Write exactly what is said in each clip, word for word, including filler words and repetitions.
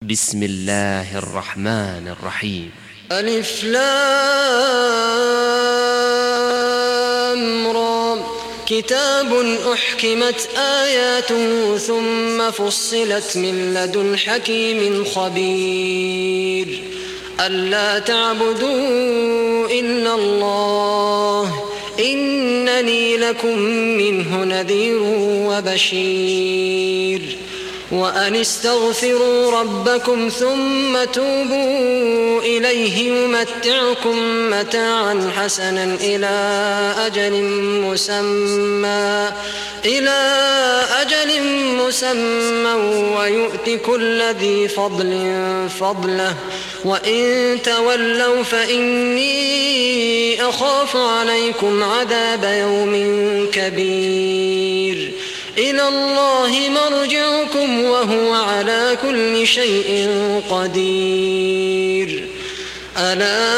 بسم الله الرحمن الرحيم. ألف لام را كتاب أحكمت آياته ثم فصلت من لدن حكيم خبير ألا تعبدوا إلا الله إنني لكم منه نذير وبشير وأن استغفروا ربكم ثم توبوا إليه يمتعكم متاعا حسنا إلى أجل مسمى إلى أجل مسمى ويؤت كل ذي فضل فضله وإن تولوا فإني أخاف عليكم عذاب يوم كبير إلى الله مرجعكم وهو على كل شيء قدير ألا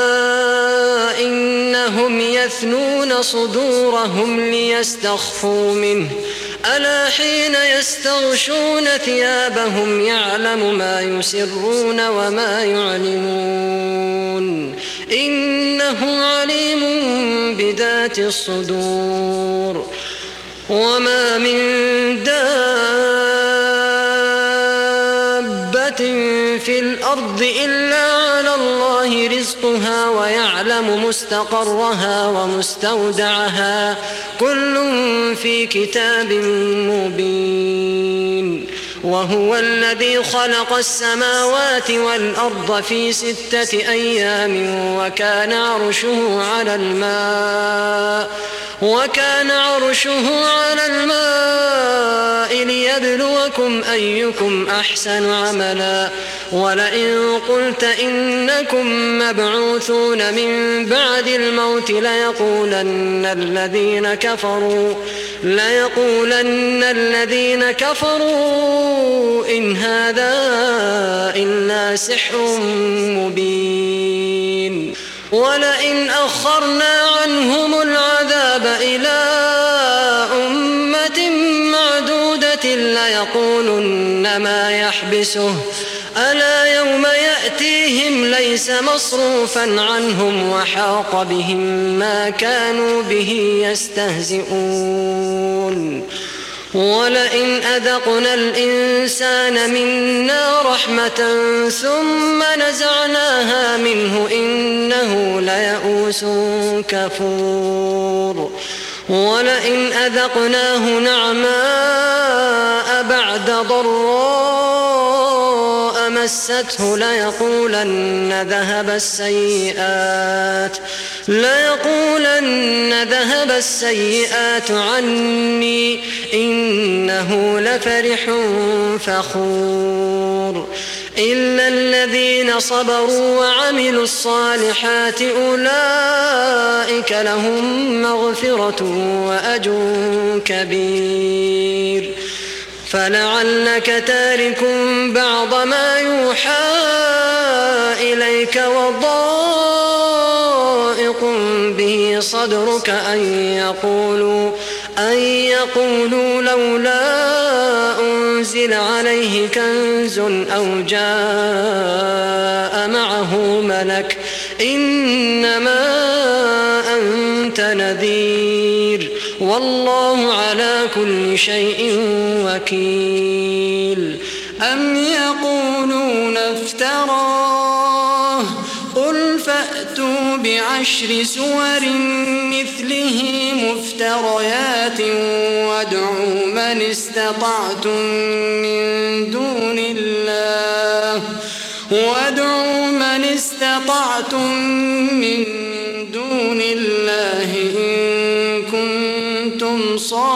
إنهم يثنون صدورهم ليستخفوا منه ألا حين يستغشون ثيابهم يعلم ما يسرون وما يعلنون إنه عليم بذات الصدور وما من دابة في الأرض إلا على الله رزقها ويعلم مستقرها ومستودعها كل في كتاب مبين وهو الذي خلق السماوات والأرض في ستة أيام وكان عرشه على الماء وكان عرشه على الماء ليبلوكم أيكم أحسن عملا ولئن قلت إنكم مبعوثون من بعد الموت ليقولن الذين كفروا ليقولن الذين كفروا إن هذا إلا سحر مبين ولئن أخرنا عنهم العذاب إلى أمة معدودة ليقولن ما يحبسه ألا يوم يأتيهم ليس مصروفا عنهم وحاق بهم ما كانوا به يستهزئون ولئن أذقنا الإنسان منا رحمة ثم نزعناها منه إنه ليئوس كفور ولئن أذقناه نعماء بعد ضراء مسته ليقولن ذهب السيئات ليقولن ذهب السيئات عني إنه لفرح فخور إلا الذين صبروا وعملوا الصالحات أولئك لهم مغفرة وأجر كبير فلعلك تارك بعض ما يوحى إليك وضائق به صدرك أن يقولوا أن يقولوا لولا أنزل عليه كنز أو جاء معه ملك إنما أنت نذير والله على كل شيء وكيل أم يقولون افتراه قل فأتوا بعشر سور مثله مفتريات وادعوا من استطعتم من دون الله وادعوا من استطعتم من دون الله إن كنتم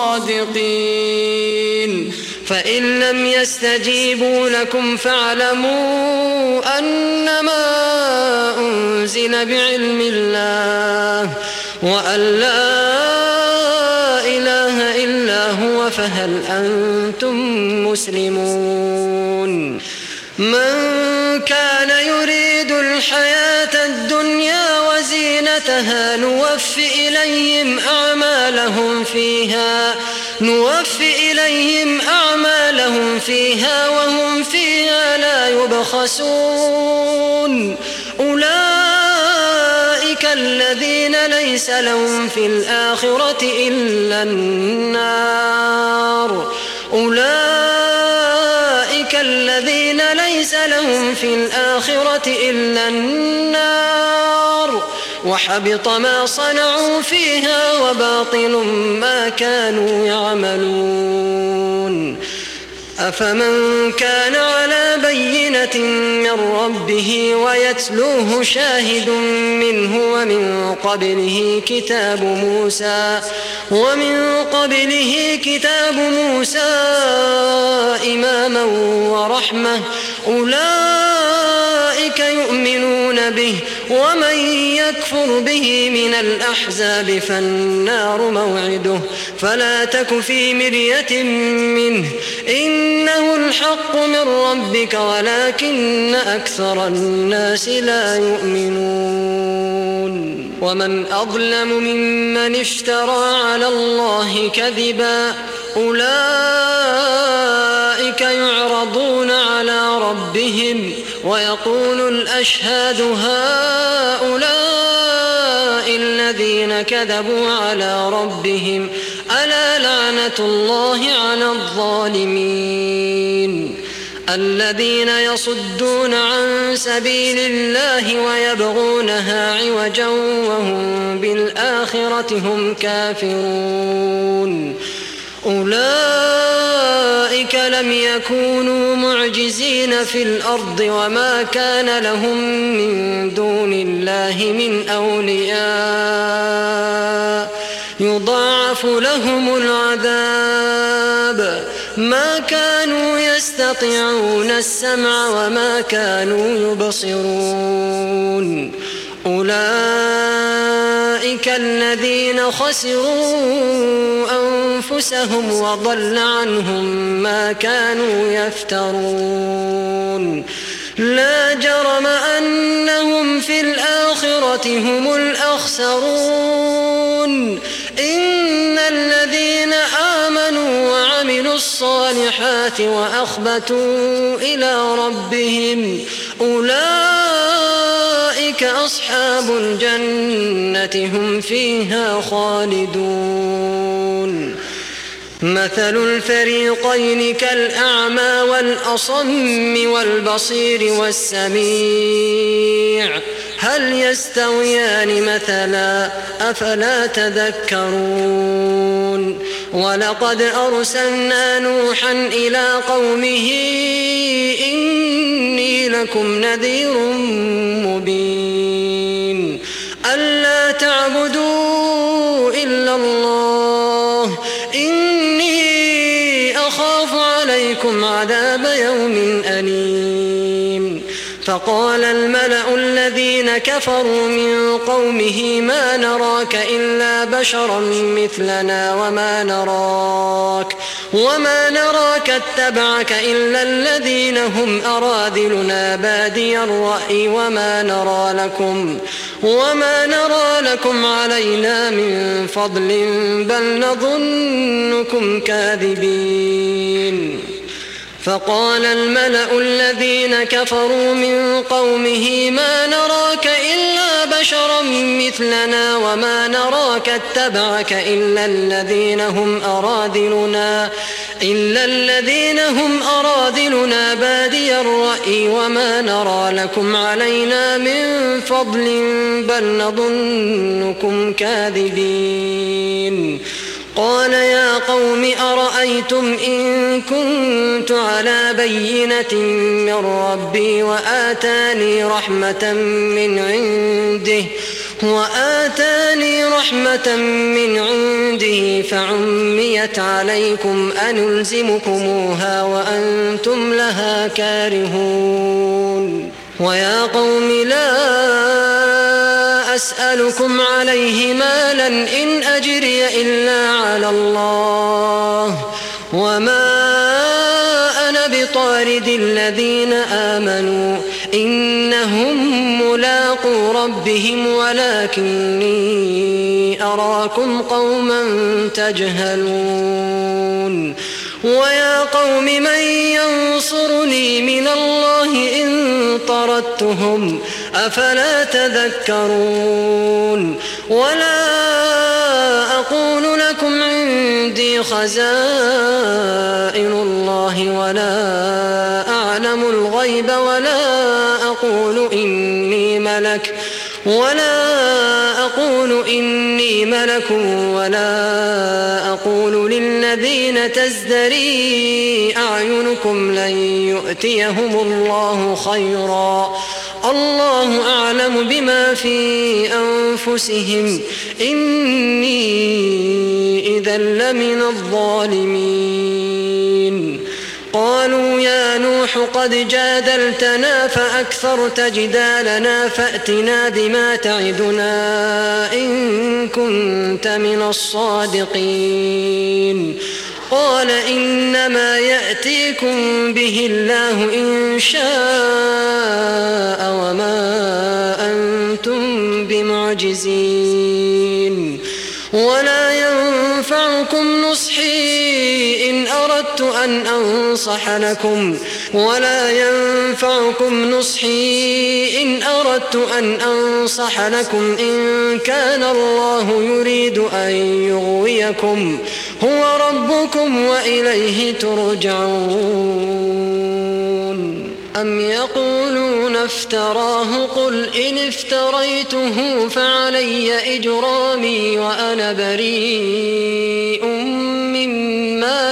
صادقين فإن لم يستجيبوا لكم فاعلموا أنما أنزل بعلم الله وأن لا إله إلا هو فهل أنتم مسلمون من كان يريد الحياة الدنيا وزينتها نوف إليهم أعمالهم فيها نوفي إليهم أعمالهم فيها وهم فيها لا يبخسون أولئك الذين ليس لهم في الآخرة إلا النار أولئك الذين ليس لهم في الآخرة إلا النار وحبط ما صنعوا فيها وباطل ما كانوا يعملون أفمن كان على بينة من ربه ويتلوه شاهد منه ومن قبله كتاب موسى ومن قبله كتاب موسى إماما ورحمة أولئك يؤمنون به ومن يكفر به من الأحزاب فالنار موعده فلا تك في مرية منه إنه الحق من ربك ولكن أكثر الناس لا يؤمنون ومن أظلم ممن افترى على الله كذبا أولئك يعرضون على ربهم ويقول الأشهاد هؤلاء الذين كذبوا على ربهم ألا لعنة الله على الظالمين الذين يصدون عن سبيل الله ويبغونها عوجا وهم بالآخرة هم كافرون أولئك لم يكونوا معجزين في الأرض وما كان لهم من دون الله من أولياء يضاعف لهم العذاب ما كانوا يستطيعون السمع وما كانوا يبصرون أولئك الذين خسروا أنفسهم وضل عنهم ما كانوا يفترون لا جرم أنهم في الآخرة هم الأخسرون إن الذين آمنوا وعملوا الصالحات وأخبتوا إلى ربهم أولئك أصحاب الجنة هم فيها خالدون مثل الفريقين كالأعمى والأصم والبصير والسميع هل يستويان مثلا أفلا تذكرون ولقد أرسلنا نوحا إلى قومه إني لكم نذير مبين ألا تعبدوا إلا الله إني أخاف عليكم عذاب يوم أليم فقال الملأ الذين كفروا من قومه ما نراك إلا بشرا مثلنا وما نراك وما نراك اتبعك إلا الذين هم أراذلنا بادي الرأي وما نرى لكم وما نرى لكم علينا من فضل بل نظنكم كاذبين فقال الملأ الذين كفروا من قومه ما نراك إلا بشرا مثلنا وما نراك اتبعك إلا الذين هم أراذلنا إلا الذين هم أراذلنا بادي الرأي وما نرى لكم علينا من فضل بل نظنكم كاذبين قال يا قوم أرأيتم إن كنت على بينة من ربي وآتاني رحمة من عنده وآتاني رحمة من عنده فعميت عليكم أنلزمكموها وأنتم لها كارهون ويا قوم لا أسألكم عليه مالا إن أجري إلا على الله وما أنا بطارد الذين الذين آمنوا إنهم ملاقو ربهم ولكني أراكم قوما تجهلون ويا قوم من ينصرني من الله إن طردتهم أفلا تذكرون ولا أقول لكم عندي خزائن الله ولا أعلم الغيب ولا أقول إني ملك ولا أقول إني ملك ولا أقول للذين تزدري أعينكم لن يؤتيهم الله خيرا الله أعلم بما في أنفسهم إني إذا لمن الظالمين قالوا يا نوح قد جادلتنا فأكثرت جدالنا فأتنا بما تعدنا إن كنت من الصادقين قال إنما يأتيكم به الله إن شاء وما أنتم بمعجزين ولا ينفعكم نصحي إن أردت أن أنصح لكم ولا ينفعكم نصحي إن أردت أن أنصح لكم إن كان الله يريد أن يغويكم هو ربكم وإليه ترجعون أم يقولون افتراه قل إن افتريته فعلي إجرامي وأنا بريء مما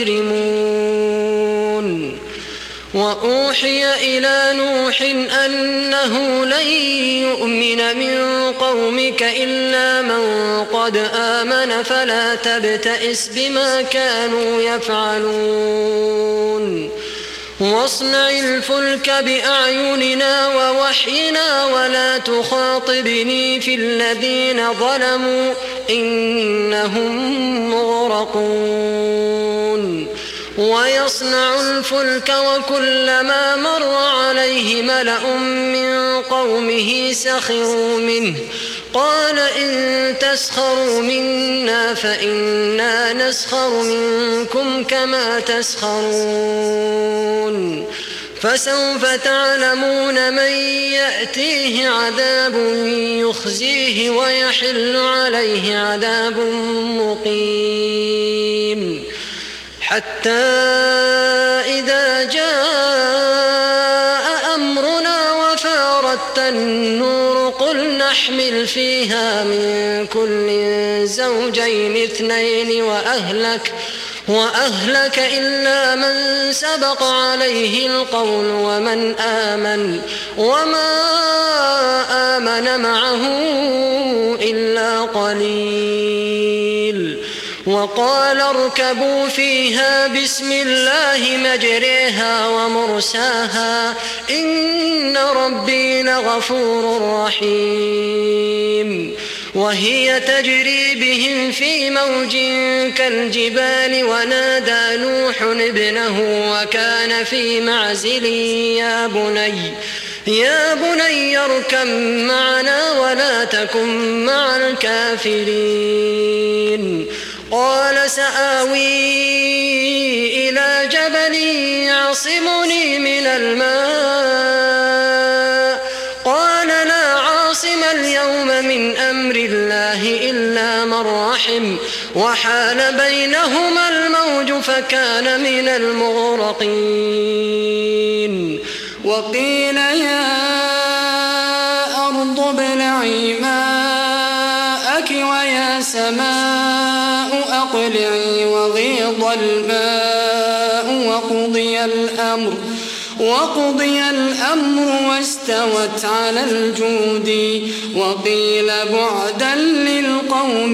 تجرمون وأوحي إلى نوح أنه لن يؤمن من قومك إلا من قد آمن فلا تبتئس بما كانوا يفعلون واصنع الفلك بأعيننا ووحينا ولا تخاطبني في الذين ظلموا إنهم مغرقون ويصنع الفلك وكلما مر عليه ملأ من قومه سخروا منه قال إن تسخروا منا فإنا نسخر منكم كما تسخرون فسوف تعلمون من يأتيه عذاب يخزيه ويحل عليه عذاب مقيم حتى إذا جاء أمرنا وفارت النور قل نحمل فيها من كل زوجين اثنين وأهلك وأهلك إلا من سبق عليه القول ومن آمن وما آمن معه إلا قليل وقال اركبوا فيها بسم الله مجريها ومرساها إن ربي لغفور رحيم وهي تجري بهم في موج كالجبال ونادى نوح ابنه وكان في معزل يا بني يا بني اركب معنا ولا تكن مع الكافرين قال سآوي إلى جبل يعصمني من الماء قال لا عاصم اليوم من أمر الله إلا من رحم وحال بينهما الموج فكان من المغرقين وقيل يا أرض ابلعي ماءك ويا سماء أقلعي وغيض الماء وقضي الأمر وقضي الأمر واستوت على الجود وقيل بعدا للقوم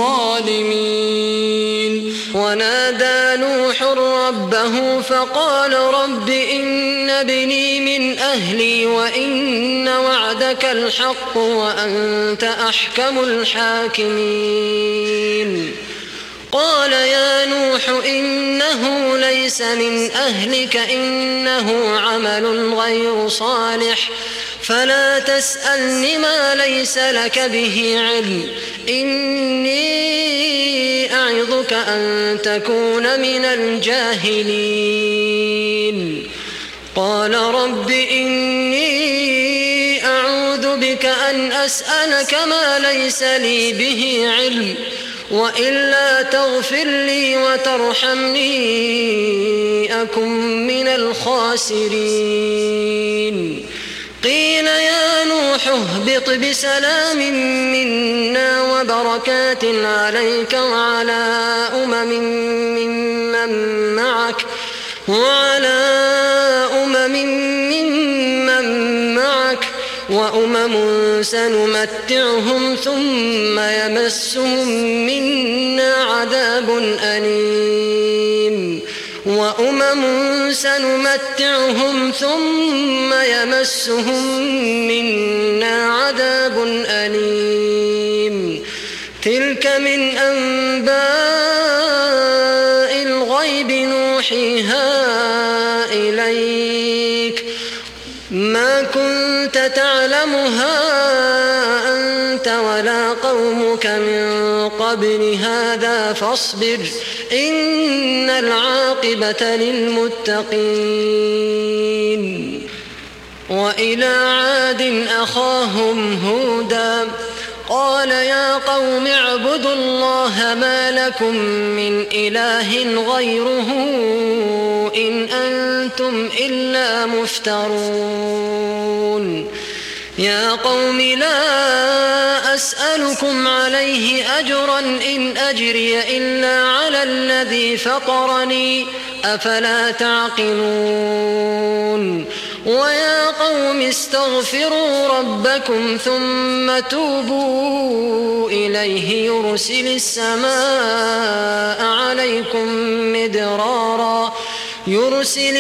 الظالمين ونادى نوح ربه فقال رب إن ابني من أهلي وإن وعدك الحق وأنت أحكم الحاكمين قال يا نوح إنه ليس من أهلك إنه عمل غير صالح فلا تسألني ما ليس لك به علم إني أعظك أن تكون من الجاهلين. قال رب إني أعوذ بك أن أسألك ما ليس لي به علم وإلا تغفر لي وترحمني أكن من الخاسرين. قيل يا نوح اهبط بسلام منا وبركات عليك وعلى أمم ممن معك وعلى أمم ممن معك وأمم سنمتعهم ثم يمسهم منا عذاب أليم وأمم سنمتعهم ثم يمسهم منا عذاب أليم. تلك من أنباء الغيب نوحيها إليك ما كنت تعلمها أنت ولا قومك من قبل هذا فاصبر إن العاقبة للمتقين. وإلى عاد أخاهم هودا قال يا قوم اعبدوا الله ما لكم من إله غيره إن أنتم إلا مفترون. يا قوم لا أسألكم عليه أجرا إن أجري إلا على الذي فطرني أفلا تعقلون. ويا قوم استغفروا ربكم ثم توبوا إليه يرسل السماء عليكم مدرارا يرسل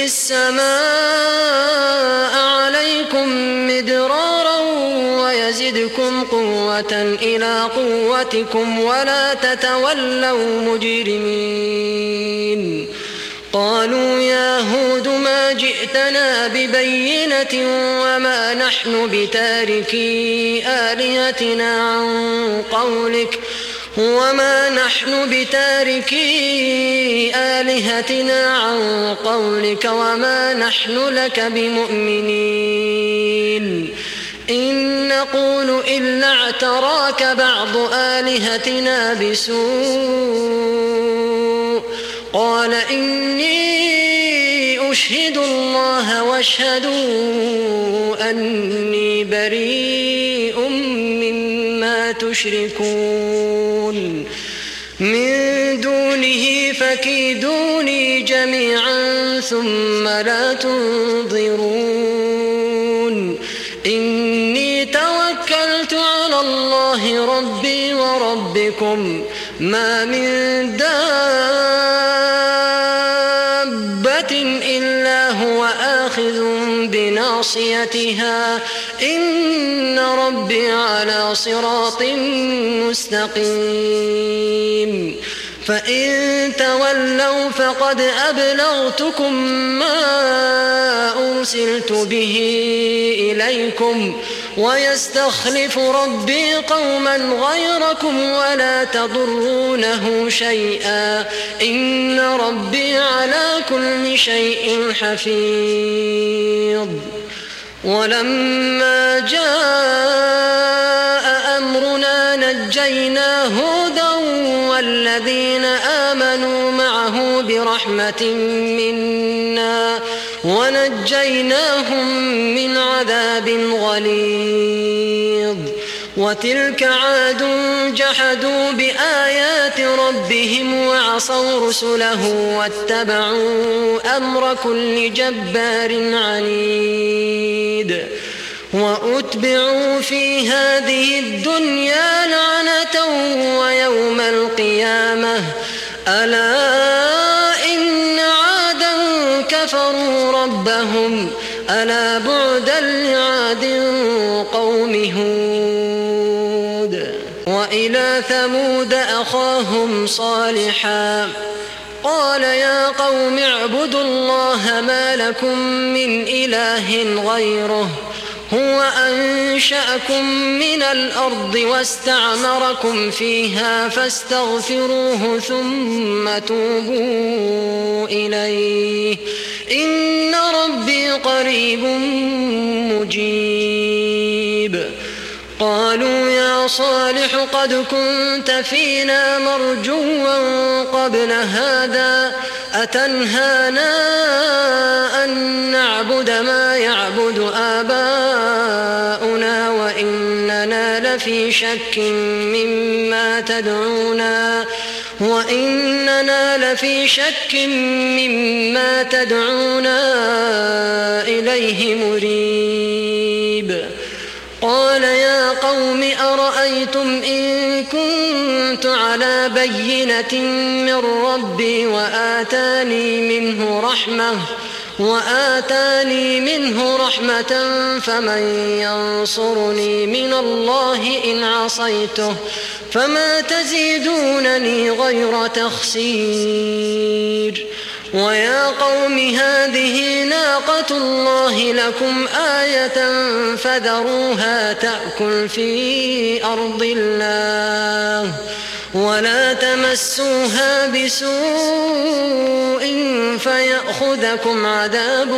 السماء عليكم مدرارا ويزدكم قوة إلى قوتكم ولا تتولوا مجرمين. قالوا يا هود ما جئتنا ببينة وما نحن بتاركي آلهتنا عن قولك وما نحن بتاركي آلهتنا عن قولك وما نحن لك بمؤمنين إن نقول إلا اعتراك بعض آلهتنا بسوء. قال إني أشهد الله واشهدوا أني بريء مما تشركون من دونه فكيدوني جميعا ثم لا تنظرون. إني توكلت على الله ربي وربكم ما من دابة إلا هو آخذ بناصيتها إن ربي على صراط مستقيم. فإن تولوا فقد أبلغتكم ما أرسلت به إليكم ويستخلف ربي قوما غيركم ولا تضرونه شيئا إن ربي على كل شيء حفيظ. ولما جاء أمرنا نجينا هودا والذين آمنوا معه برحمة منا ونجيناهم من عذاب غليظ. وتلك عاد جحدوا بآيات ربهم وعصوا رسله واتبعوا أمر كل جبار عنيد. وأتبعوا في هذه الدنيا لعنة ويوم القيامة ألا إن عادا كفروا ربهم ألا بعدا لعاد قوم هود. وإلى ثمود أخاهم صالحا قال يا قوم اعبدوا الله ما لكم من إله غيره هو أنشأكم من الأرض واستعمركم فيها فاستغفروه ثم توبوا إليه إن ربي قريب مجيب. قالوا يا صالح قد كنت فينا مرجوا قبل هذا أتنهانا أن نعبد ما يعبد آباؤنا وإننا لفي شك مما تدعونا وإننا لفي شك مما تدعونا إليه مريب. قال يا قوم أرأيتم إن كنت على بينة من ربي وآتاني منه رحمة وآتاني منه رحمة فمن ينصرني من الله إن عصيته فما تزيدونني غير تخسير. ويا قوم هذه ناقة الله لكم آية فذروها تأكل في أرض الله ولا تمسوها بسوء فيأخذكم عذاب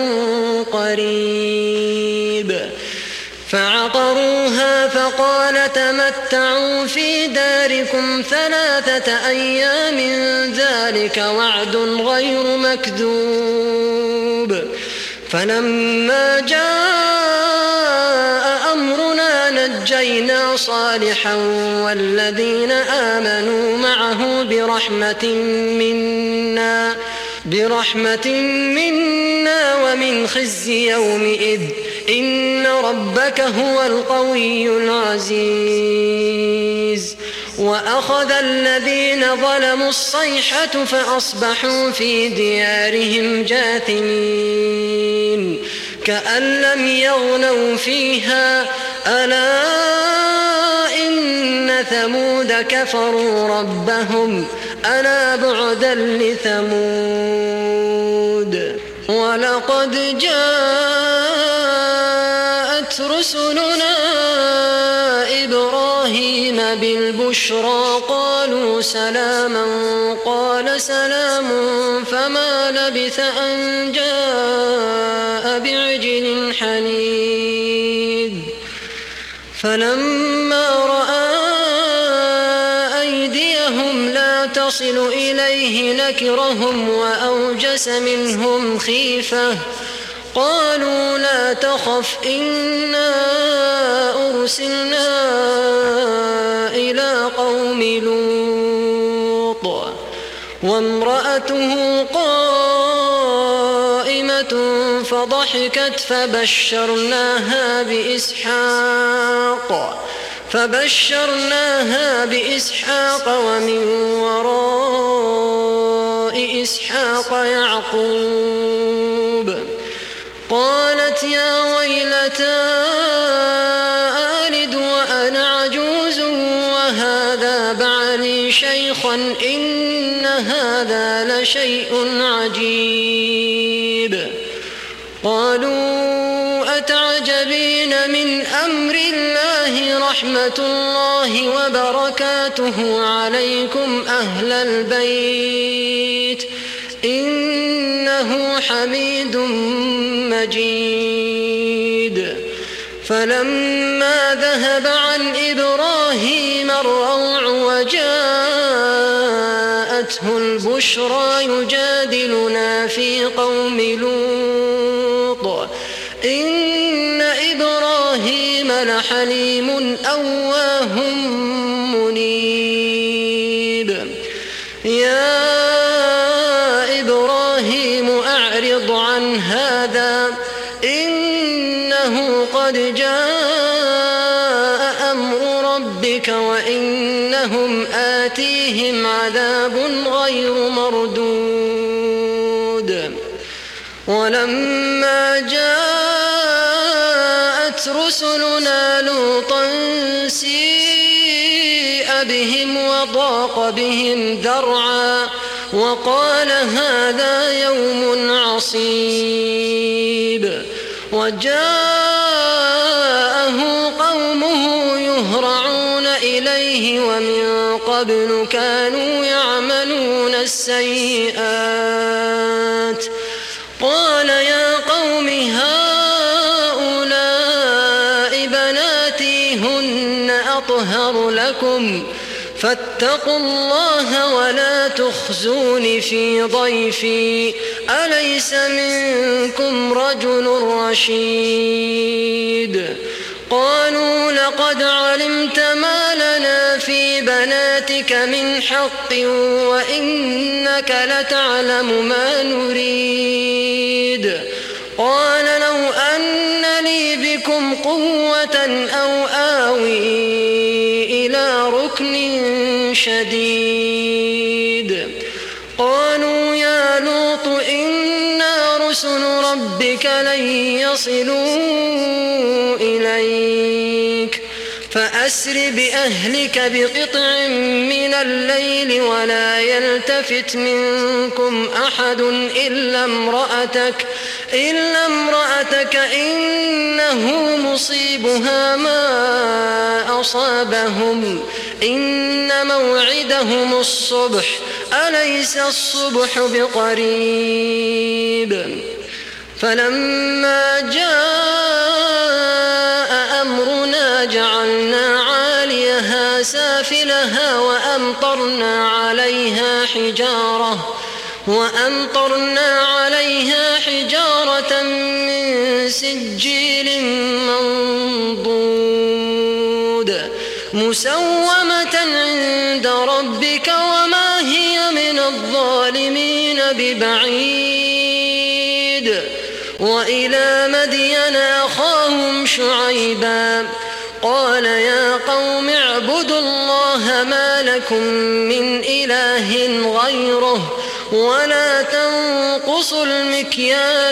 قريب. فعقروها فقال تمتعوا في داركم ثلاثة أيام ذلك وعد غير مكذوب. فلما جاء أمرنا نجينا صالحا والذين آمنوا معه برحمة منا برحمة منا ومن خزي يومئذ إن ربك هو القوي العزيز. وأخذ الذين ظلموا الصيحة فأصبحوا في ديارهم جاثمين كأن لم يغنوا فيها ألا إن ثمود كفروا ربهم ألا بعدا لثمود. ولقد جاءت رسلنا إبراهيم بالبشرى قالوا سلاما قال سلام فما لبث أن جاء بعجل حنيذ. فلما رأى أيديهم لا تصل إليه نكرهم وأوجس منهم خيفة قالوا لا تخف إنا أرسلنا إلى قوم لوط وامرأته قائمة فضحكت فبشرناها بإسحاق فبشرناها بإسحاق ومن وراء إسحاق يعقوب. قالت يا ويلتى ألد وأنا عجوز وهذا بعلي شيخا إن هذا لشيء عجيب. قالوا أتعجبين من أمر الله رحمة الله وبركاته عليكم أهل البيت إنه حميد مجيد. فلما ذهب عن إبراهيم الروع وجاءته البشرى يجادلنا في قوم لوط إن إبراهيم لحليم أواه منيب. يا إبراهيم أعرض عن هذا إنه قد جاء أمر ربك وإنهم آتيهم عذاب غير مردود. ولما جاءت رسلنا لوطا سيء بهم وضاق بهم ذرعا وقال هذا يوم عصيب. وجاءه قومه يهرعون إليه ومن قبل كانوا يعملون السيئات. قال يا قوم هؤلاء بناتي هن أطهر لكم فاتقوا الله ولا تخزون في ضيفي أليس منكم رجل رشيد. قالوا لقد علمت ما لنا في بناتك من حق وإنك لتعلم ما نريد. قال لو أن لي بكم قوة أو آوي إلى ركن شديد. قالوا يا لوط إنا رسل ربك لن يصلوا إليك فأسر بأهلك بقطع من الليل ولا يلتفت منكم أحد إلا امرأتك إلا امرأتك إنه مصيبها ما أصابهم إن موعدهم الصبح أليس الصبح بقريب. فلما جاء أمرنا جعلنا عاليها سافلها وأمطرنا عليها حجارة وأمطرنا عليها حجارة من سجيل منضود مسومة عند ربك وما هي من الظالمين ببعيد. وإلى مدين أخاهم شعيبا قال يا قوم اعبدوا الله ما لكم من إله غيره ولا تنقصوا المكيال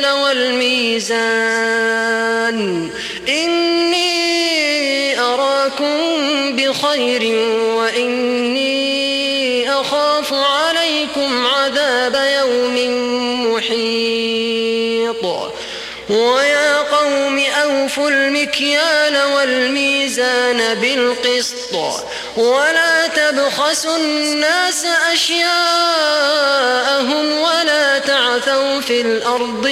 والميزان إني أراكم بخير وإني أخاف عليكم عذاب يوم محيط. ويا قوم أوفوا المكيال والميزان بالقسط ولا تبخسوا الناس أشياءهم ولا تعثوا في الأرض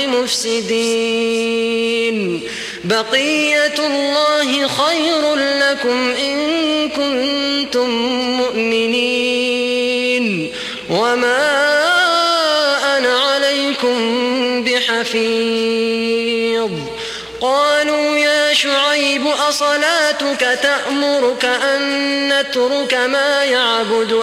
مفسدين. بقية الله خير لكم إن كنتم مؤمنين وما أنا عليكم بحفيظ. قالوا يا شعيب أصلاتك تأمرك أن نترك ما يعبد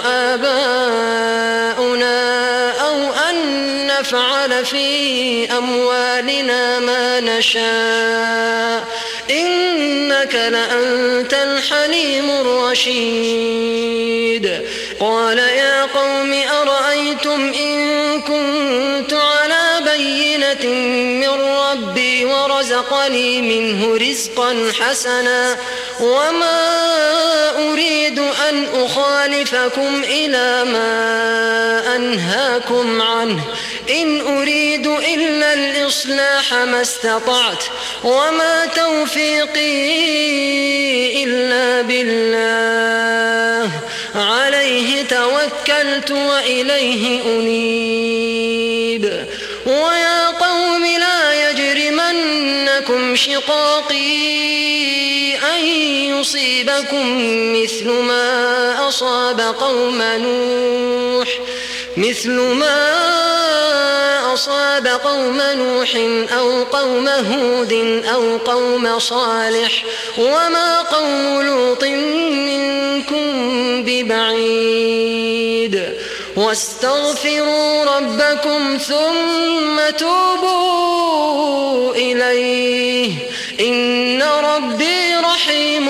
آباؤنا أو أن نفعل في أموالنا ما نشاء إنك لأنت الحليم الرشيد. قال يا قوم أرأيتم إن كنت على بينة من ربي ورزقني منه رزقا حسنا وما أريد أن أخالفكم إلى ما أنهاكم عنه إن أريد إلا الإصلاح ما استطعت وما توفيقي إلا بالله عليه توكلت وإليه أنيب. ويا قوم لا يجرمنكم شقاقي أن يصيبكم مثل ما أصاب قوم نوح مثل ما أصاب قوم نوح أو قوم هود أو قوم صالح وما قوم لوط منكم ببعيد. واستغفروا ربكم ثم توبوا إليه إن ربي رحيم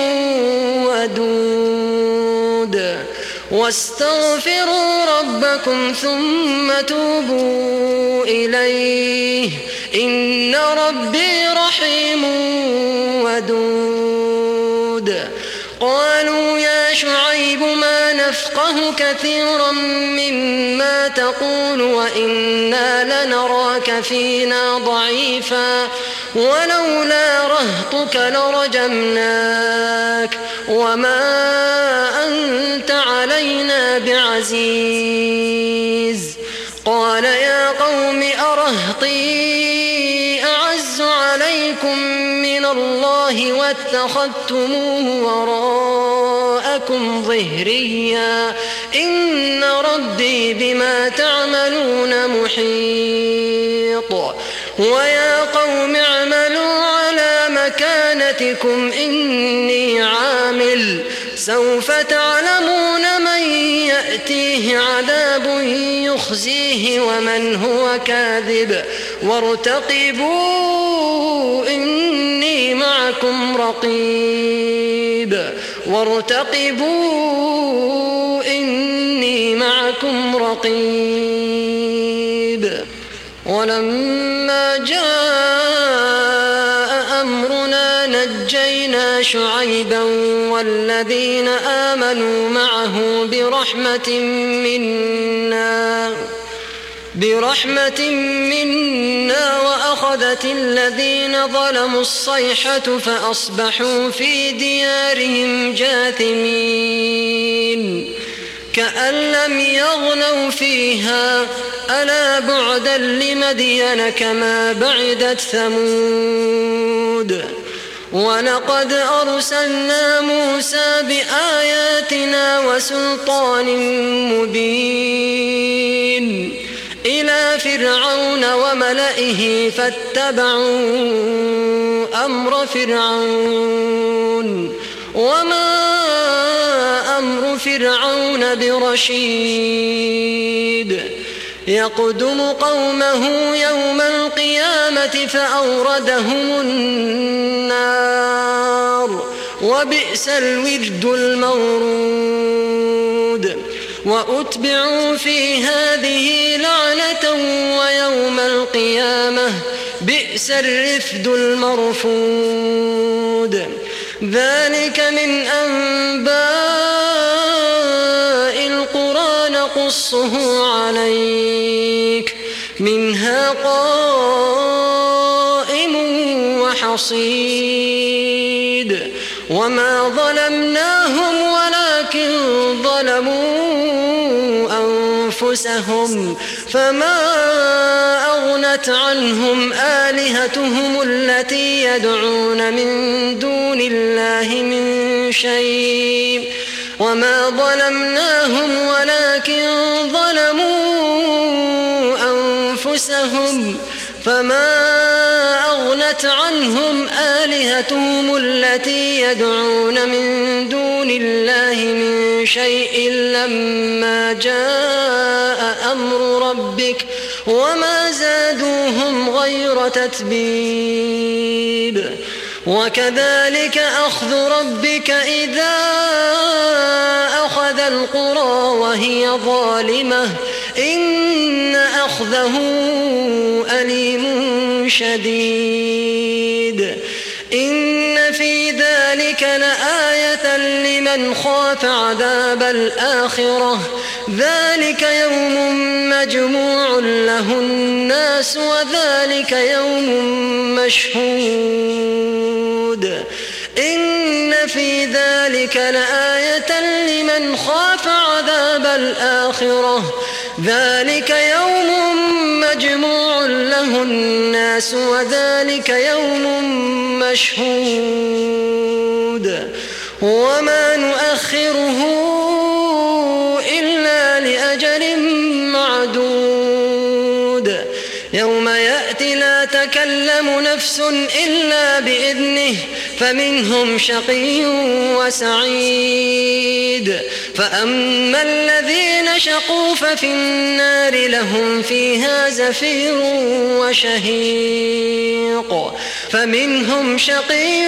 ودود. واستغفروا ربكم ثم توبوا إليه إن ربي رحيم ودود. قالوا يا شعيب ما نفقه كثيرا مما تقول وإنا لنراك فينا ضعيفا ولولا رهطك لرجمناك وما أنت علينا بعزيز. قال يا قوم أرهطي أعز عليكم من الله واتخذتموه وراءكم ظهريا إن ربي بما تعملون محيط. ويا قوم اعملوا على مكانتكم إني عامل سوف تعلمون من يأتيه عذاب يخزيه ومن هو كاذب وارتقبوا إني معكم رقيب وارتقبوا إني معكم رقيب. ولما جاء أمرنا نجينا شعيبا والذين آمنوا معه برحمة منا برحمة منا وأخذت الذين ظلموا الصيحة فأصبحوا في ديارهم جاثمين كأن لم يغنوا فيها ألا بعدا لمدين كما بعدت ثمود. ولقد أرسلنا موسى بآياتنا وسلطان مبين إلى فرعون وملئه فاتبعوا أمر فرعون وما أمر فرعون برشيد. يقدم قومه يوم القيامة فأوردهم النار وبئس الورد المورود. وأتبعوا في هذه لعنة ويوم القيامة بئس الرفد المرفود. ذلك من أنباء القرى نقصه عليك منها قائم وحصيد. وما ظلمناهم ولكن ظلموا أنفسهم فما أغنت عنهم آلهتهم التي يدعون من دون الله من شيء وما ظلمناهم ولكن ظلموا أنفسهم فما أغنت عنهم آلهتهم التي يدعون من دون الله من شيء لما جاء أمر ربك وما زادوهم غير تتبيب. وكذلك أخذ ربك إذا أخذ القرى وهي ظالمة إن أخذه أليم شديد. إن في ذلك لآية لمن خاف عذاب الآخرة ذلك يوم مجموع له الناس وذلك يوم مشهود. إن في ذلك لآية لمن خاف عذاب الآخرة ذلك يوم مجموع له الناس وذلك يوم مشهود. وما نؤخره إلا لأجل معدود. يوم يأتي لا تكلم نفس إلا بإذنه فمنهم شقي وسعيد. فأما الذين شقوا ففي النار لهم فيها زفير وشهيق. فمنهم شقي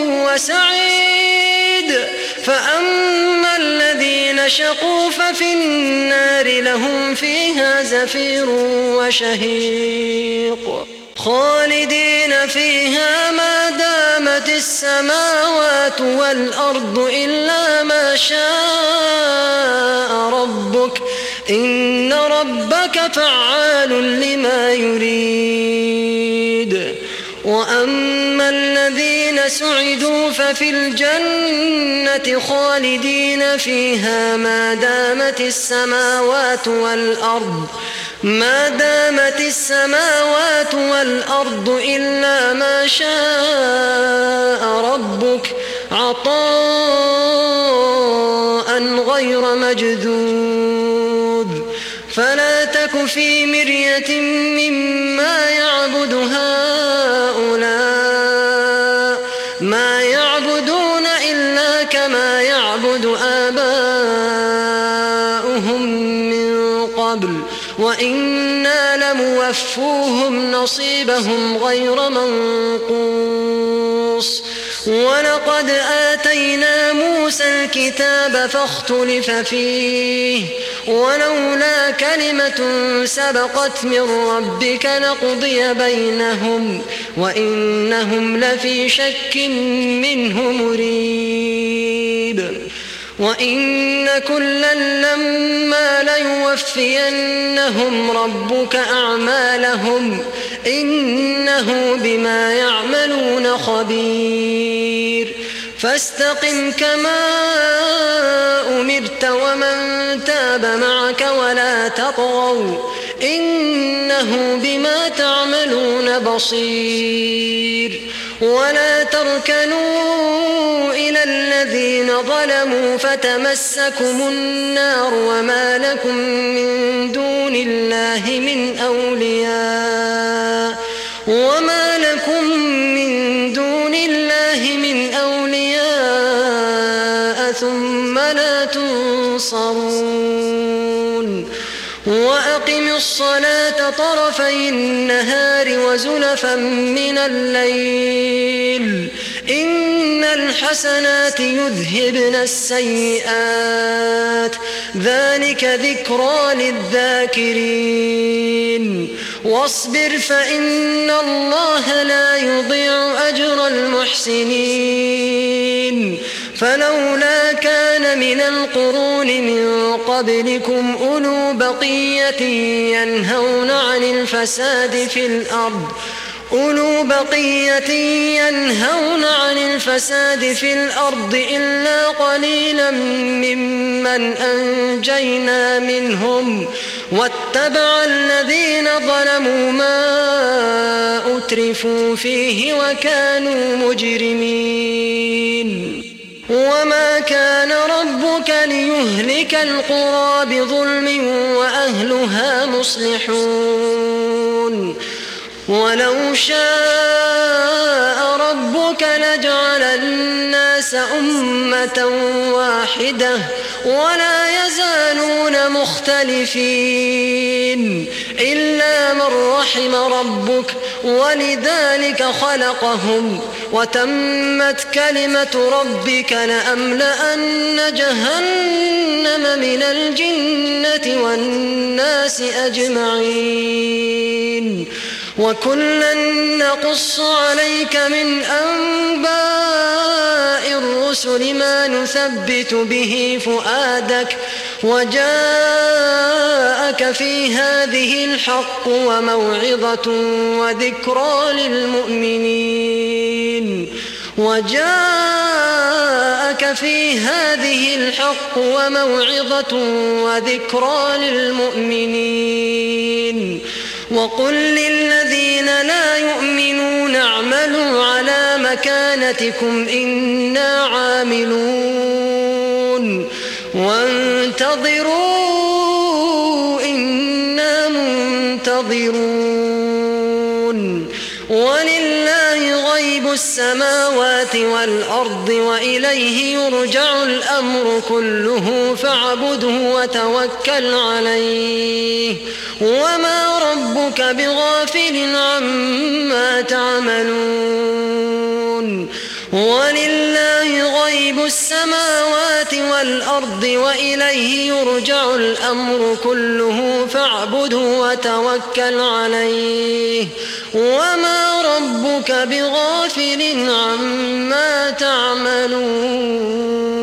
وسعيد. فأما الذين شقوا ففي النار لهم فيها زفير وشهيق خالدين فيها ما دامت السماوات والأرض إلا ما شاء ربك إن ربك فعال لما يريد. وأما الذين سعدوا ففي الجنة خالدين فيها ما دامت السماوات والأرض ما دامت السماوات والأرض إلا ما شاء ربك عطاء غير مجذوذ. فلا تك في مرية مما يعبد هؤلاء ما يعبدون إلا كما يعبد آباؤهم من قبل وإنا لموفوهم نصيبهم غير منقوص. ولقد آتينا موسى الكتاب فاختلف فيه ولولا كلمة سبقت من ربك لقضي بينهم وإنهم لفي شك منه مريب. وإن كلا لما ليوفينهم ربك أعمالهم إنه بما يعملون خبير. فاستقم كما أمرت ومن تاب معك ولا تطغوا إنه بما تعملون بصير. ولا تركنوا إلى الذين ظلموا فتمسكم النار وما لكم من دون الله من أولياء وما لكم من دون الله من أولياء ثم لا تنصرون. وأقم الصلاة طرفي النهار وزلفا من الليل إن الحسنات يذهبن السيئات ذلك ذكرى للذاكرين. واصبر فإن الله لا يضيع أجر المحسنين. فلولا كان من القرون من قبلكم أولو بقية ينهون عن الفساد في الأرض أولو بقية ينهون عن الفساد في الأرض إلا قليلا ممن أنجينا منهم واتبع الذين ظلموا ما أترفوا فيه وكانوا مجرمين. وما كان ربك ليهلك القرى بظلم وأهلها مصلحون. ولو شاء ربك لجعل الناس أمة واحدة ولا يزالون مختلفين إلا من رحم ربك ولذلك خلقهم وتمت كلمة ربك لأملأن جهنم من الجنة والناس أجمعين. وكلا نقص عليك من أنباء الرسل ما نثبت به فؤادك وجاءك في هذه الحق وموعظة وذكرى للمؤمنين وجاءك في هذه الحق وموعظة وذكرى للمؤمنين. وقل للذين لا يؤمنون اعملوا على مكانتكم إنا عاملون وانتظروا إنا منتظرون. ولله غيب السماوات والأرض وإليه يرجع الأمر كله فاعبده وتوكل عليه وما ربك بغافل عما تعملون. ولله غيب السماوات والأرض وإليه يرجع الأمر كله فاعبده وتوكل عليه وما ربك بغافل عما تعملون.